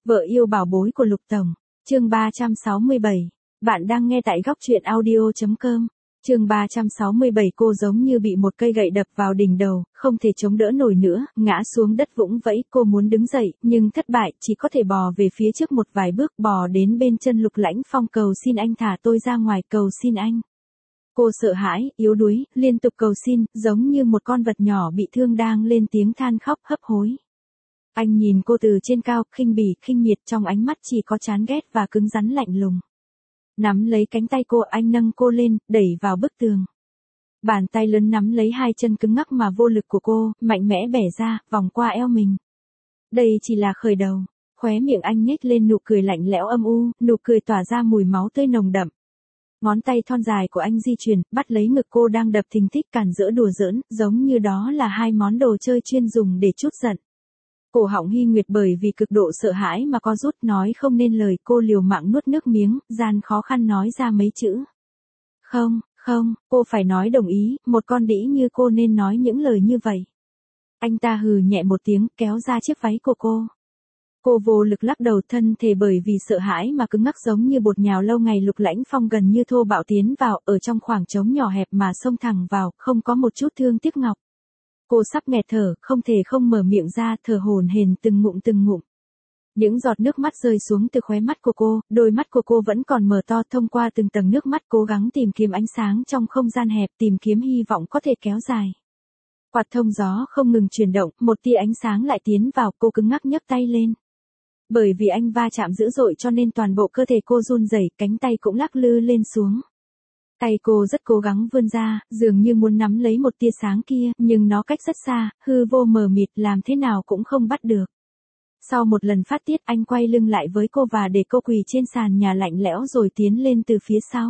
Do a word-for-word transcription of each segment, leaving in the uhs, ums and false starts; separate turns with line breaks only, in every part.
Vợ yêu bảo bối của Lục Tổng. Chương ba trăm sáu mươi bảy. Bạn đang nghe tại góc truyện audio chấm com. Chương ba trăm sáu mươi bảy. Cô giống như bị một cây gậy đập vào đỉnh đầu, không thể chống đỡ nổi nữa, ngã xuống đất vũng vẫy. Cô muốn đứng dậy, nhưng thất bại, chỉ có thể bò về phía trước một vài bước, bò đến bên chân Lục Lãnh Phong. Cầu xin anh thả tôi ra ngoài, cầu xin anh. Cô sợ hãi, yếu đuối, liên tục cầu xin, giống như một con vật nhỏ bị thương đang lên tiếng than khóc hấp hối. Anh nhìn cô từ trên cao, khinh bỉ, khinh miệt, trong ánh mắt chỉ có chán ghét và cứng rắn lạnh lùng. Nắm lấy cánh tay cô, anh nâng cô lên, đẩy vào bức tường. Bàn tay lớn nắm lấy hai chân cứng ngắc mà vô lực của cô, mạnh mẽ bẻ ra, vòng qua eo mình. Đây chỉ là khởi đầu. Khóe miệng anh nhếch lên nụ cười lạnh lẽo âm u, nụ cười tỏa ra mùi máu tươi nồng đậm. Ngón tay thon dài của anh di chuyển, bắt lấy ngực cô đang đập thình thịch, cản rỡ đùa giỡn, giống như đó là hai món đồ chơi chuyên dùng để trút giận. Cổ họng Hy Nguyệt bởi vì cực độ sợ hãi mà co rút, nói không nên lời. Cô liều mạng nuốt nước miếng, gian khó khăn nói ra mấy chữ. Không, không, cô phải nói đồng ý, một con đĩ như cô nên nói những lời như vậy. Anh ta hừ nhẹ một tiếng, kéo ra chiếc váy của cô. Cô vô lực lắc đầu, thân thể bởi vì sợ hãi mà cứng ngắc giống như bột nhào lâu ngày. Lục Lãnh Phong gần như thô bạo tiến vào, ở trong khoảng trống nhỏ hẹp mà xông thẳng vào, không có một chút thương tiếc ngọc. Cô sắp nghẹt thở, không thể không mở miệng ra, thở hổn hển từng ngụm từng ngụm. Những giọt nước mắt rơi xuống từ khóe mắt của cô, đôi mắt của cô vẫn còn mở to, thông qua từng tầng nước mắt cố gắng tìm kiếm ánh sáng trong không gian hẹp, tìm kiếm hy vọng có thể kéo dài. Quạt thông gió không ngừng chuyển động, một tia ánh sáng lại tiến vào, cô cứng ngắc nhấc tay lên. Bởi vì anh va chạm dữ dội cho nên toàn bộ cơ thể cô run rẩy, cánh tay cũng lắc lư lên xuống. Tay cô rất cố gắng vươn ra, dường như muốn nắm lấy một tia sáng kia, nhưng nó cách rất xa, hư vô mờ mịt, làm thế nào cũng không bắt được. Sau một lần phát tiết, anh quay lưng lại với cô và để cô quỳ trên sàn nhà lạnh lẽo rồi tiến lên từ phía sau.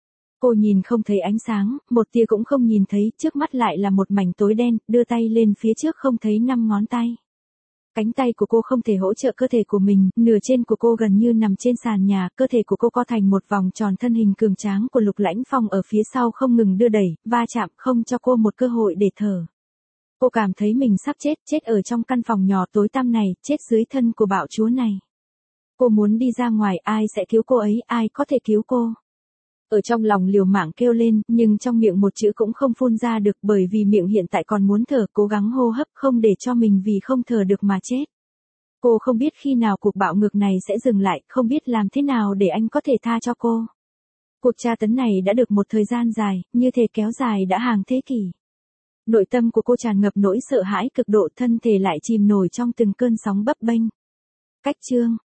Cô nhìn không thấy ánh sáng, một tia cũng không nhìn thấy, trước mắt lại là một mảnh tối đen, đưa tay lên phía trước không thấy năm ngón tay. Cánh tay của cô không thể hỗ trợ cơ thể của mình, nửa trên của cô gần như nằm trên sàn nhà, cơ thể của cô co thành một vòng tròn, thân hình cường tráng của Lục Lãnh Phong ở phía sau không ngừng đưa đẩy, va chạm, không cho cô một cơ hội để thở. Cô cảm thấy mình sắp chết, chết ở trong căn phòng nhỏ tối tăm này, chết dưới thân của bạo chúa này. Cô muốn đi ra ngoài, ai sẽ cứu cô ấy, ai có thể cứu cô? Ở trong lòng liều mạng kêu lên, nhưng trong miệng một chữ cũng không phun ra được, bởi vì miệng hiện tại còn muốn thở, cố gắng hô hấp không để cho mình vì không thở được mà chết. Cô không biết khi nào cuộc bạo ngược này sẽ dừng lại, không biết làm thế nào để anh có thể tha cho cô. Cuộc tra tấn này đã được một thời gian dài, như thể kéo dài đã hàng thế kỷ. Nội tâm của cô tràn ngập nỗi sợ hãi cực độ, thân thể lại chìm nổi trong từng cơn sóng bấp bênh. Cách chương,